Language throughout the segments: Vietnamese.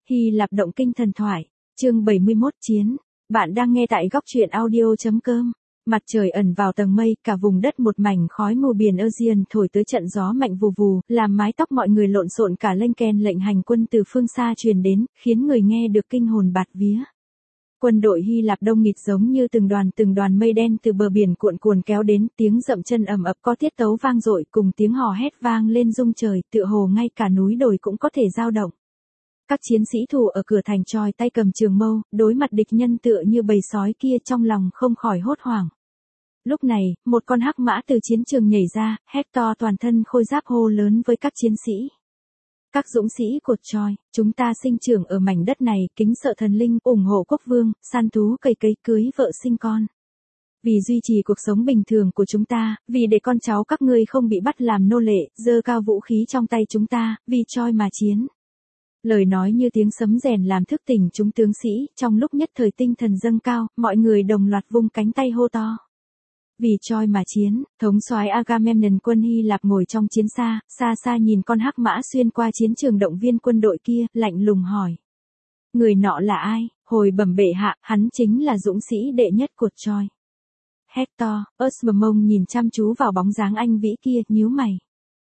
Hy Lạp động kinh thần thoại, chương 71 chiến. Bạn đang nghe tại góc truyện audio.com. Mặt trời ẩn vào tầng mây, cả vùng đất một mảnh khói mù, biển Aegean thổi tới trận gió mạnh vù vù, làm mái tóc mọi người lộn xộn, cả lênh keng lệnh hành quân từ phương xa truyền đến, khiến người nghe được kinh hồn bạt vía. Quân đội Hy Lạp đông nghịt giống như từng đoàn mây đen từ bờ biển cuộn cuồn kéo đến, tiếng dậm chân ầm ập có tiết tấu vang dội, cùng tiếng hò hét vang lên rung trời, tựa hồ ngay cả núi đồi cũng có thể dao động. Các chiến sĩ thủ ở cửa thành Troy tay cầm trường mâu, đối mặt địch nhân tựa như bầy sói kia, trong lòng không khỏi hốt hoảng. Lúc này, một con hắc mã từ chiến trường nhảy ra, Hector toàn thân khôi giáp hô lớn với các chiến sĩ. Các dũng sĩ của Troy, chúng ta sinh trưởng ở mảnh đất này, kính sợ thần linh, ủng hộ quốc vương, săn thú cày cấy, cưới vợ sinh con. Vì duy trì cuộc sống bình thường của chúng ta, vì để con cháu các ngươi không bị bắt làm nô lệ, giơ cao vũ khí trong tay chúng ta, vì Troy mà chiến. Lời nói như tiếng sấm rèn làm thức tỉnh chúng tướng sĩ, trong lúc nhất thời tinh thần dâng cao, mọi người đồng loạt vung cánh tay hô to. Vì Troy mà chiến. Thống soái Agamemnon quân Hy Lạp ngồi trong chiến xa, xa xa nhìn con hắc mã xuyên qua chiến trường động viên quân đội kia, lạnh lùng hỏi. Người nọ là ai? Hồi bẩm bệ hạ, hắn chính là dũng sĩ đệ nhất của Troy. Hector, Osmond nhìn chăm chú vào bóng dáng anh vĩ kia, nhíu mày.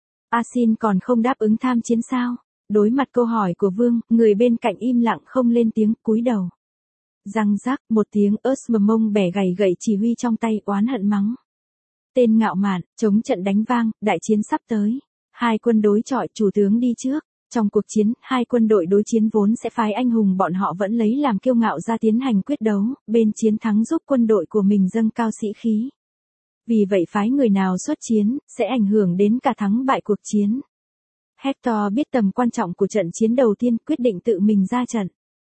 Asin còn không đáp ứng tham chiến sao? Đối mặt câu hỏi của vương, người bên cạnh im lặng không lên tiếng, cúi đầu. Răng rắc, một tiếng, Osmond bẻ gầy gậy chỉ huy trong tay, oán hận mắng. Tên ngạo mạn, chống trận đánh vang, đại chiến sắp tới. Hai quân đối chọi, chủ tướng đi trước. Trong cuộc chiến, hai quân đội đối chiến vốn sẽ phái anh hùng bọn họ vẫn lấy làm kiêu ngạo ra tiến hành quyết đấu, bên chiến thắng giúp quân đội của mình dâng cao sĩ khí. Vì vậy phái người nào xuất chiến, sẽ ảnh hưởng đến cả thắng bại cuộc chiến. Hector biết tầm quan trọng của trận chiến đầu tiên, quyết định tự mình ra trận.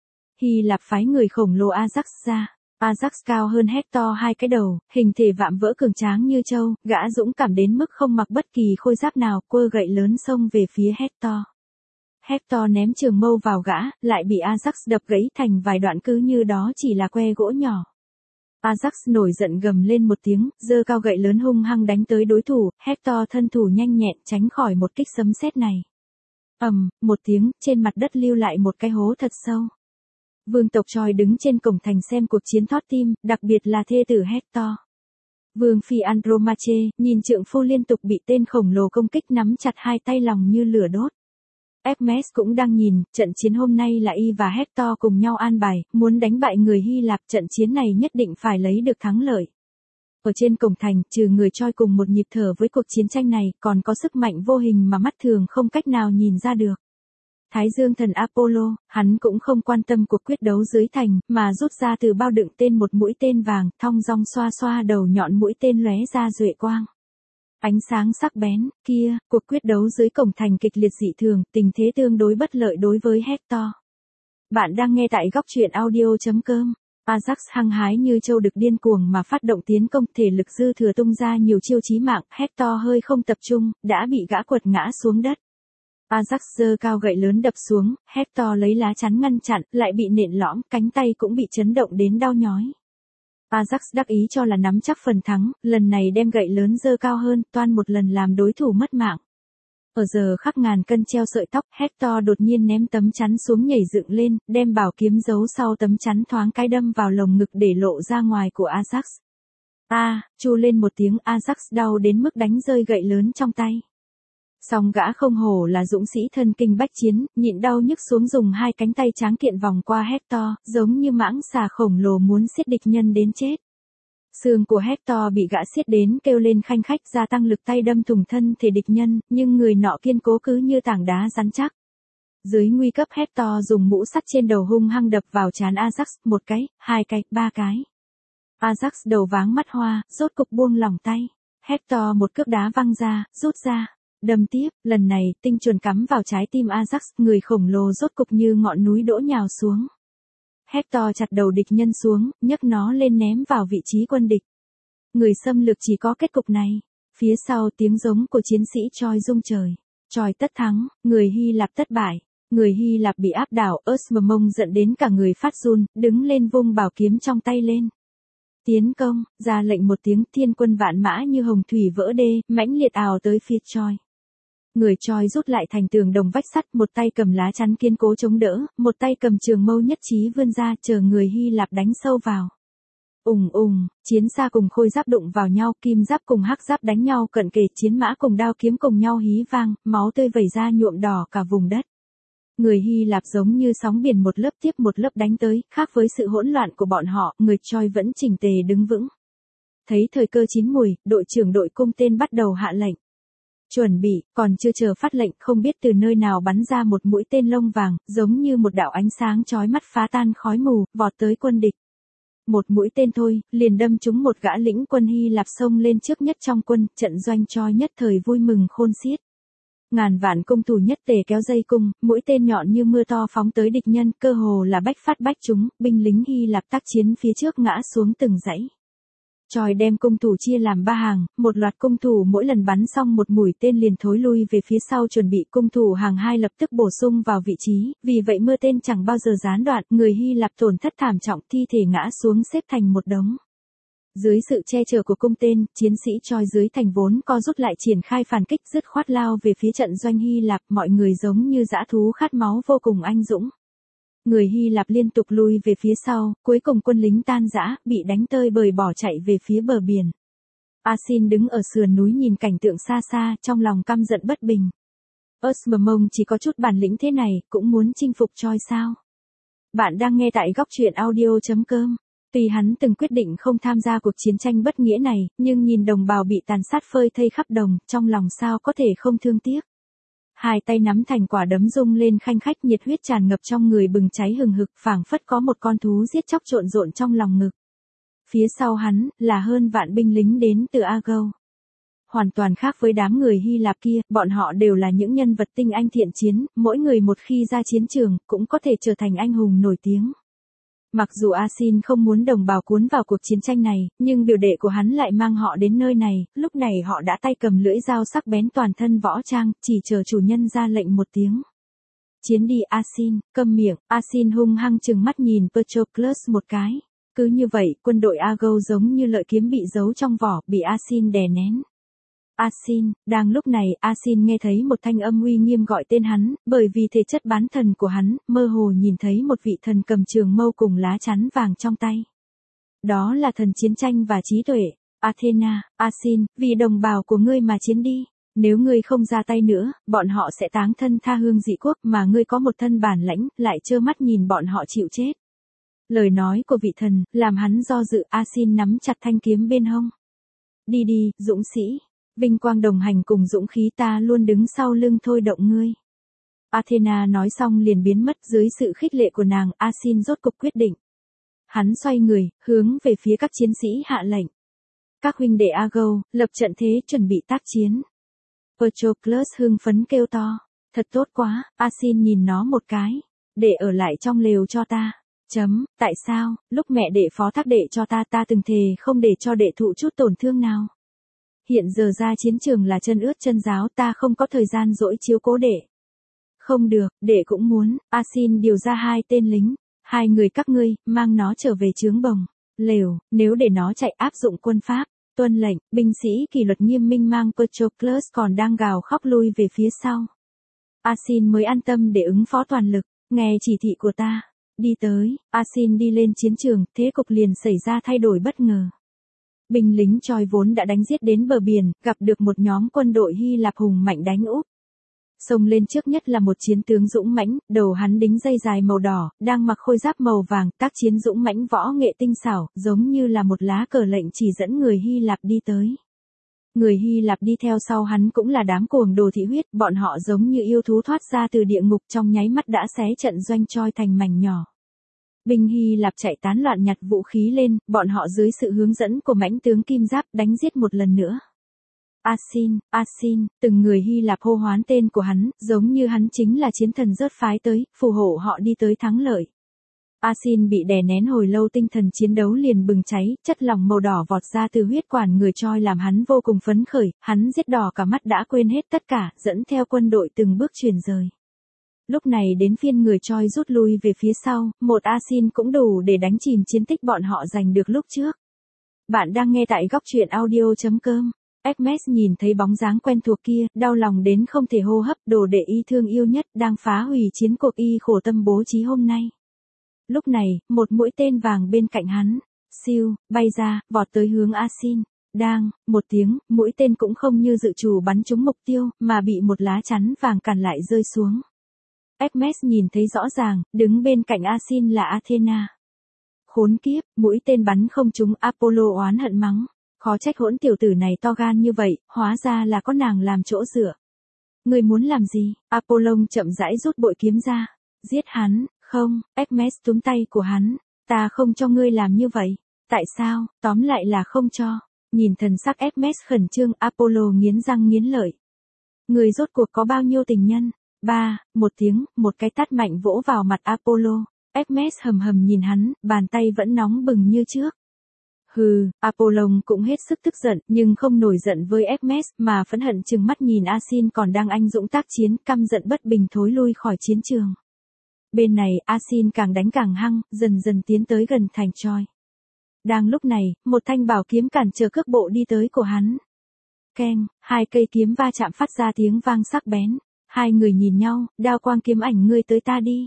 Hy Lạp phái người khổng lồ Ajax ra. Ajax cao hơn Hector 2 cái đầu, hình thể vạm vỡ cường tráng như trâu, gã dũng cảm đến mức không mặc bất kỳ khôi giáp nào, quơ gậy lớn xông về phía Hector. Hector ném trường mâu vào gã, lại bị Ajax đập gãy thành vài đoạn, cứ như đó chỉ là que gỗ nhỏ. Ajax nổi giận gầm lên một tiếng, giơ cao gậy lớn hung hăng đánh tới đối thủ, Hector thân thủ nhanh nhẹn tránh khỏi một kích sấm sét này. Một tiếng, trên mặt đất lưu lại một cái hố thật sâu. Vương tộc Troy đứng trên cổng thành xem cuộc chiến thót tim, đặc biệt là thê tử Hector. Vương phi Andromache, nhìn trượng phu liên tục bị tên khổng lồ công kích, nắm chặt hai tay, lòng như lửa đốt. Hermes cũng đang nhìn, trận chiến hôm nay là y và Hector cùng nhau an bài, muốn đánh bại người Hy Lạp, trận chiến này nhất định phải lấy được thắng lợi. Ở trên cổng thành, trừ người Troy cùng một nhịp thở với cuộc chiến tranh này, còn có sức mạnh vô hình mà mắt thường không cách nào nhìn ra được. Thái Dương thần Apollo, hắn cũng không quan tâm cuộc quyết đấu dưới thành, mà rút ra từ bao đựng tên một mũi tên vàng, thong dong xoa xoa đầu nhọn mũi tên, lóe ra duệ quang. Ánh sáng sắc bén, kia, cuộc quyết đấu dưới cổng thành kịch liệt dị thường, tình thế tương đối bất lợi đối với Hector. Bạn đang nghe tại góc truyện audio.com. Ajax hăng hái như trâu đực, điên cuồng mà phát động tiến công, thể lực dư thừa tung ra nhiều chiêu chí mạng, Hector hơi không tập trung, đã bị gã quật ngã xuống đất. Ajax giơ cao gậy lớn đập xuống, Hector lấy lá chắn ngăn chặn, lại bị nện lõm, cánh tay cũng bị chấn động đến đau nhói. Ajax đắc ý cho là nắm chắc phần thắng, lần này đem gậy lớn giơ cao hơn, toan một lần làm đối thủ mất mạng. Ở giờ khắc ngàn cân treo sợi tóc, Hector đột nhiên ném tấm chắn xuống, nhảy dựng lên, đem bảo kiếm giấu sau tấm chắn thoáng cái đâm vào lồng ngực để lộ ra ngoài của Ajax. Chu lên một tiếng, Ajax đau đến mức đánh rơi gậy lớn trong tay. Song gã không hổ là dũng sĩ thân kinh bách chiến, nhịn đau nhức xuống, dùng hai cánh tay tráng kiện vòng qua Hector, giống như mãng xà khổng lồ muốn siết địch nhân đến chết. Xương của Hector bị gã siết đến kêu lên khanh khách, gia tăng lực tay đâm thủng thân thể địch nhân, nhưng người nọ kiên cố cứ như tảng đá rắn chắc. Dưới nguy cấp, Hector dùng mũ sắt trên đầu hung hăng đập vào trán Ajax, một cái, hai cái, ba cái. Ajax đầu váng mắt hoa, rốt cục buông lỏng tay. Hector một cước đá văng ra, rút ra. Đâm tiếp, lần này, tinh chuẩn cắm vào trái tim Ajax, người khổng lồ rốt cục như ngọn núi đổ nhào xuống. Hector chặt đầu địch nhân xuống, nhấc nó lên ném vào vị trí quân địch. Người xâm lược chỉ có kết cục này. Phía sau, tiếng giống của chiến sĩ Troy rung trời. Troy tất thắng, người Hy Lạp tất bại. Người Hy Lạp bị áp đảo, Osmond giận đến cả người phát run, đứng lên vung bảo kiếm trong tay lên. Tiến công, ra lệnh một tiếng, thiên quân vạn mã như hồng thủy vỡ đê, mãnh liệt ào tới phía Troy. Người Choi rút lại thành tường đồng vách sắt, một tay cầm lá chắn kiên cố chống đỡ, một tay cầm trường mâu nhất trí vươn ra chờ người Hy Lạp đánh sâu vào. Chiến xa cùng khôi giáp đụng vào nhau, kim giáp cùng hắc giáp đánh nhau cận kề, chiến mã cùng đao kiếm cùng nhau hí vang, máu tươi vẩy ra nhuộm đỏ cả vùng đất. Người Hy Lạp giống như sóng biển một lớp tiếp một lớp đánh tới, khác với sự hỗn loạn của bọn họ, người Choi vẫn chỉnh tề đứng vững. Thấy thời cơ chín mùi, đội trưởng đội cung tên bắt đầu hạ lệnh. Chuẩn bị, còn chưa chờ phát lệnh, không biết từ nơi nào bắn ra một mũi tên lông vàng, giống như một đạo ánh sáng chói mắt phá tan khói mù, vọt tới quân địch. Một mũi tên thôi, liền đâm trúng một gã lĩnh quân Hy Lạp xông lên trước nhất trong quân, trận doanh Choi nhất thời vui mừng khôn xiết. Ngàn vạn cung thủ nhất tề kéo dây cung, mũi tên nhọn như mưa to phóng tới địch nhân, cơ hồ là bách phát bách trúng, binh lính Hy Lạp tác chiến phía trước ngã xuống từng dãy. Choi đem cung thủ chia làm 3 hàng, một loạt cung thủ mỗi lần bắn xong một mũi tên liền thối lui về phía sau chuẩn bị, cung thủ hàng 2 lập tức bổ sung vào vị trí, vì vậy mưa tên chẳng bao giờ gián đoạn, người Hy Lạp tổn thất thảm trọng, thi thể ngã xuống xếp thành một đống. Dưới sự che chở của cung tên, chiến sĩ Choi dưới thành vốn co rút lại triển khai phản kích, dứt khoát lao về phía trận doanh Hy Lạp, mọi người giống như dã thú khát máu vô cùng anh dũng. Người Hy Lạp liên tục lui về phía sau, cuối cùng quân lính tan rã, bị đánh tơi bời bỏ chạy về phía bờ biển. Asin đứng ở sườn núi nhìn cảnh tượng xa xa, trong lòng căm giận bất bình. Osmond chỉ có chút bản lĩnh thế này, cũng muốn chinh phục Choi sao? Bạn đang nghe tại góc truyện audio.com. Tuy hắn từng quyết định không tham gia cuộc chiến tranh bất nghĩa này, nhưng nhìn đồng bào bị tàn sát phơi thây khắp đồng, trong lòng sao có thể không thương tiếc. Hai tay nắm thành quả đấm rung lên khanh khách, nhiệt huyết tràn ngập trong người bừng cháy hừng hực, phảng phất có một con thú giết chóc trộn rộn trong lòng ngực. Phía sau hắn, là hơn vạn binh lính đến từ Agao. Hoàn toàn khác với đám người Hy Lạp kia, bọn họ đều là những nhân vật tinh anh thiện chiến, mỗi người một khi ra chiến trường, cũng có thể trở thành anh hùng nổi tiếng. Mặc dù Asin không muốn đồng bào cuốn vào cuộc chiến tranh này, nhưng biểu đệ của hắn lại mang họ đến nơi này, lúc này họ đã tay cầm lưỡi dao sắc bén toàn thân võ trang, chỉ chờ chủ nhân ra lệnh một tiếng. Chiến đi Asin, câm miệng, Asin hung hăng trừng mắt nhìn Patroclus một cái. Cứ như vậy, quân đội Agao giống như lợi kiếm bị giấu trong vỏ, bị Asin đè nén. Asin, đang lúc này, Asin nghe thấy một thanh âm uy nghiêm gọi tên hắn, bởi vì thể chất bán thần của hắn, mơ hồ nhìn thấy một vị thần cầm trường mâu cùng lá chắn vàng trong tay. Đó là thần chiến tranh và trí tuệ. Athena, Asin, vì đồng bào của ngươi mà chiến đi. Nếu ngươi không ra tay nữa, bọn họ sẽ táng thân tha hương dị quốc, mà ngươi có một thân bản lãnh, lại trơ mắt nhìn bọn họ chịu chết. Lời nói của vị thần, làm hắn do dự. Asin nắm chặt thanh kiếm bên hông. Đi đi, dũng sĩ. Vinh quang đồng hành cùng dũng khí, ta luôn đứng sau lưng thôi động ngươi. Athena nói xong liền biến mất, dưới sự khích lệ của nàng, Asin rốt cục quyết định. Hắn xoay người, hướng về phía các chiến sĩ hạ lệnh. Các huynh đệ Agao, lập trận thế chuẩn bị tác chiến. Patroclus hưng phấn kêu to. Thật tốt quá, Asin nhìn nó một cái. Để ở lại trong lều cho ta. Tại sao, lúc mẹ đệ phó thác đệ cho ta, ta từng thề không để cho đệ thụ chút tổn thương nào. Hiện giờ ra chiến trường là chân ướt chân ráo, ta không có thời gian dỗi chiếu cố đệ. Không được, đệ cũng muốn. Asin điều ra 2 tên lính. 2 người các ngươi, mang nó trở về trướng bồng. Lều, nếu để nó chạy áp dụng quân pháp. Tuân lệnh, binh sĩ kỷ luật nghiêm minh mang Patroclus còn đang gào khóc lui về phía sau. Asin mới an tâm để ứng phó toàn lực, nghe chỉ thị của ta. Đi tới, Asin đi lên chiến trường, thế cục liền xảy ra thay đổi bất ngờ. Binh lính Choi vốn đã đánh giết đến bờ biển, gặp được một nhóm quân đội Hy Lạp hùng mạnh đánh úp. Xông lên trước nhất là một chiến tướng dũng mãnh, đầu hắn đính dây dài màu đỏ, đang mặc khôi giáp màu vàng, tác chiến dũng mãnh võ nghệ tinh xảo, giống như là một lá cờ lệnh chỉ dẫn người Hy Lạp đi tới. Người Hy Lạp đi theo sau hắn cũng là đám cuồng đồ thị huyết, bọn họ giống như yêu thú thoát ra từ địa ngục, trong nháy mắt đã xé trận doanh Choi thành mảnh nhỏ. Binh Hy Lạp chạy tán loạn nhặt vũ khí lên, bọn họ dưới sự hướng dẫn của mãnh tướng Kim Giáp đánh giết một lần nữa. Asin, từng người Hy Lạp hô hoán tên của hắn, giống như hắn chính là chiến thần rớt phái tới, phù hộ họ đi tới thắng lợi. Asin bị đè nén hồi lâu, tinh thần chiến đấu liền bừng cháy, chất lỏng màu đỏ vọt ra từ huyết quản người Choi làm hắn vô cùng phấn khởi, hắn giết đỏ cả mắt đã quên hết tất cả, dẫn theo quân đội từng bước chuyển rời. Lúc này đến phiên người Choi rút lui về phía sau, một Asin cũng đủ để đánh chìm chiến tích bọn họ giành được lúc trước. Bạn đang nghe tại góc truyện audio.com. Hermes nhìn thấy bóng dáng quen thuộc kia, đau lòng đến không thể hô hấp, đồ đệ y thương yêu nhất đang phá hủy chiến cuộc y khổ tâm bố trí hôm nay. Lúc này, một mũi tên vàng bên cạnh hắn, siêu, bay ra, vọt tới hướng Asin. Đang, một tiếng, mũi tên cũng không như dự trù bắn trúng mục tiêu, mà bị một lá chắn vàng cản lại rơi xuống. Hermes nhìn thấy rõ ràng, đứng bên cạnh Asin là Athena. Khốn kiếp, mũi tên bắn không trúng, Apollo oán hận mắng. Khó trách hỗn tiểu tử này to gan như vậy, hóa ra là có nàng làm chỗ dựa. Người muốn làm gì? Apollo chậm rãi rút bội kiếm ra. Giết hắn, không, Hermes túm tay của hắn. Ta không cho ngươi làm như vậy. Tại sao? Tóm lại là không cho. Nhìn thần sắc Hermes khẩn trương, Apollo nghiến răng nghiến lợi. Người rốt cuộc có bao nhiêu tình nhân? Một tiếng, một cái tát mạnh vỗ vào mặt Apollo. Hermes hầm hầm nhìn hắn, bàn tay vẫn nóng bừng như trước. Hừ, Apollo cũng hết sức tức giận, nhưng không nổi giận với Hermes, mà phẫn hận trừng mắt nhìn Asin còn đang anh dũng tác chiến, căm giận bất bình thối lui khỏi chiến trường. Bên này, Asin càng đánh càng hăng, dần dần tiến tới gần thành Troy. Đang lúc này, một thanh bảo kiếm cản trở cước bộ đi tới của hắn. Keng, hai cây kiếm va chạm phát ra tiếng vang sắc bén. Hai người nhìn nhau, đao quang kiếm ảnh ngươi tới ta đi.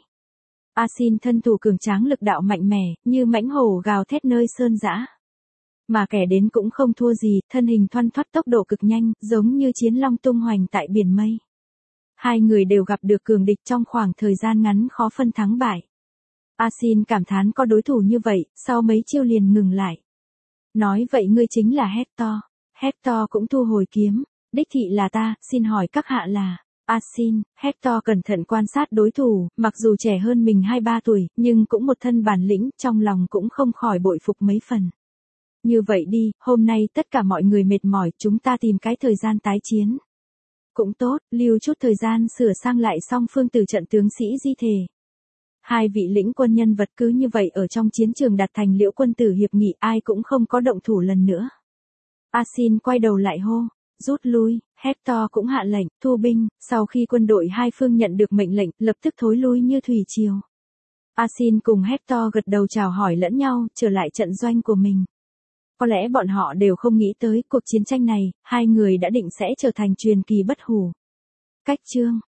Asin thân thủ cường tráng lực đạo mạnh mẽ, như mãnh hổ gào thét nơi sơn dã. Mà kẻ đến cũng không thua gì, thân hình thoăn thoắt tốc độ cực nhanh, giống như chiến long tung hoành tại biển mây. Hai người đều gặp được cường địch trong khoảng thời gian ngắn khó phân thắng bại. Asin cảm thán có đối thủ như vậy, sau mấy chiêu liền ngừng lại. Nói vậy ngươi chính là Hector. Hector cũng thu hồi kiếm. Đích thị là ta, xin hỏi các hạ là... Asin, Hector cẩn thận quan sát đối thủ, mặc dù trẻ hơn mình 2-3 tuổi, nhưng cũng một thân bản lĩnh, trong lòng cũng không khỏi bội phục mấy phần. Như vậy đi, hôm nay tất cả mọi người mệt mỏi, chúng ta tìm cái thời gian tái chiến. Cũng tốt, lưu chút thời gian sửa sang lại song phương từ trận tướng sĩ di thể. Hai vị lĩnh quân nhân vật cứ như vậy ở trong chiến trường đạt thành liễu quân tử hiệp nghị, ai cũng không có động thủ lần nữa. Asin quay đầu lại hô, rút lui, Hector cũng hạ lệnh, thu binh, sau khi quân đội hai phương nhận được mệnh lệnh, lập tức thối lui như thủy triều. Asin cùng Hector gật đầu chào hỏi lẫn nhau, trở lại trận doanh của mình. Có lẽ bọn họ đều không nghĩ tới cuộc chiến tranh này, hai người đã định sẽ trở thành truyền kỳ bất hủ. Cách chương